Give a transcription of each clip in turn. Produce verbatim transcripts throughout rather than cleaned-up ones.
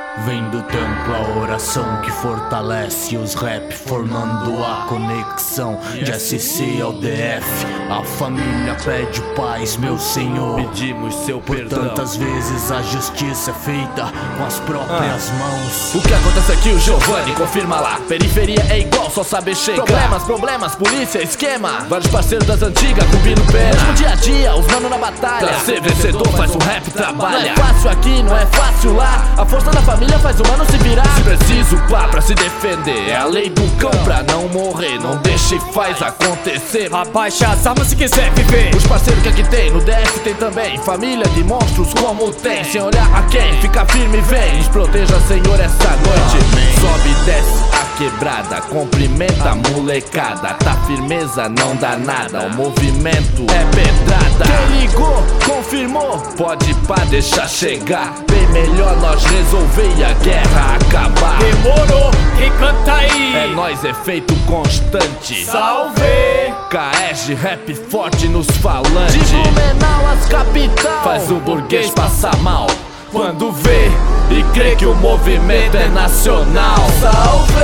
Vem do templo a oração que fortalece os rap, formando a conexão de S C ao D F. A família pede paz, meu senhor. Pedimos seu Por perdão. tantas vezes a justiça é feita com as próprias ah. mãos. O que acontece aqui, o Giovanni, confirma lá. Periferia é igual, só saber chegar. Problemas, problemas, polícia, esquema. Vários parceiros das antigas, cumprindo pena. Mesmo dia a dia, os mano na batalha. Pra ser vencedor faz o rap trabalha. Não é fácil aqui, não é fácil lá. A força da família faz o mano se virar. Se preciso, pá, pra se defender. É a lei do cão pra não morrer. Não deixa e faz acontecer. Abaixa as armas se quiser viver. Os parceiros que aqui tem, no D F tem também. Família de monstros como tem. Sem olhar a quem, fica firme e vem. Nos proteja, Senhor, essa noite. Amém. Sobe e desce a quebrada. Cumprimenta a molecada. Tá firmeza, não dá nada. O movimento é pedrada. Quem ligou, confirmou. Pode pá, deixa chegar. Bem melhor nós resolver e a guerra acabar. Demorou, quem canta aí? É nós, efeito constante. Salve! K S rap forte nos falantes. De Blumenau às capital, faz o burguês passar mal quando vê e crê que o movimento é nacional. Salve!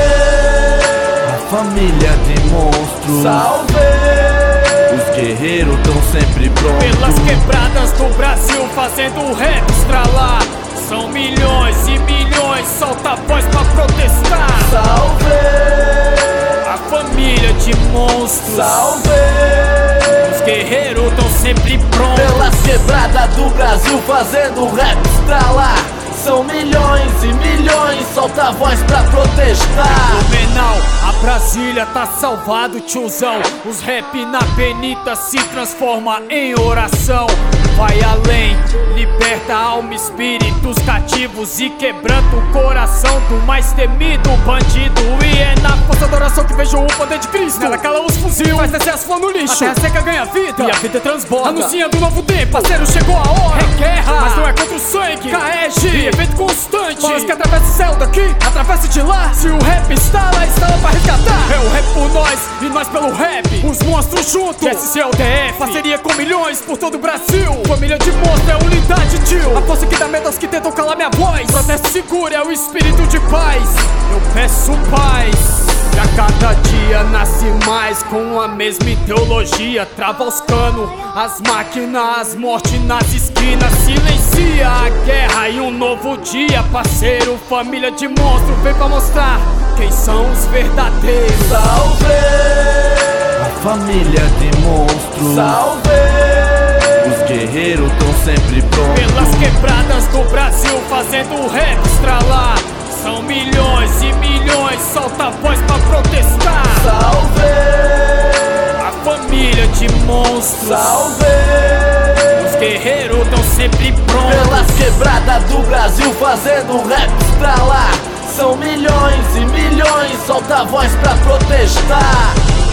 A família de monstros. Salve! Os guerreiros tão sempre prontos. Pelas quebradas do Brasil fazendo o rap estralar. São milhões e milhões, solta a voz pra protestar. Salve! A família de monstros. Salve! Os guerreiros tão sempre prontos. Pelas quebradas do Brasil fazendo rap estralar. São milhões e milhões, solta a voz pra protestar. Blumenau, a Brasília tá salvado, tiozão. Os rap na penita se transforma em oração. Vai além, liberta a alma, espíritos cativos e quebrando o coração do mais temido bandido. E é na força da oração que vejo o poder de Cristo. Nela cala os fuzil, faz descer as flores no lixo. A terra seca ganha vida e a vida transborda. Anunciando um novo tempo, parceiro, chegou a hora. É guerra, mas não é contra o sangue. K S, e evento constante. Bolas que atravessa o céu daqui, atravessa de lá. Se o rap está lá, está lá pra resgatar. É o rap por nós e nós pelo rap. Os monstros juntos, S C L D F. Parceria com milhões por todo o Brasil. Família de monstros é unidade, tio. A força que dá medo aos que tentam calar minha voz. Protesto seguro é o espírito de paz. Eu peço paz. E a cada dia nasce mais com a mesma ideologia. Trava os canos, as máquinas, as mortes nas esquinas. Silencia a guerra e um novo dia. Parceiro, família de monstros, vem pra mostrar quem são os verdadeiros. Salve! A família de monstros. Salve! Os guerreiros tão sempre prontos. Pelas quebradas do Brasil fazendo o rap estralar. São milhões e milhões, solta a voz pra protestar. Salve! A família de monstros. Salve! Os guerreiros tão sempre prontos. Pelas quebradas do Brasil fazendo rap estralar. São milhões e milhões, solta a voz pra protestar.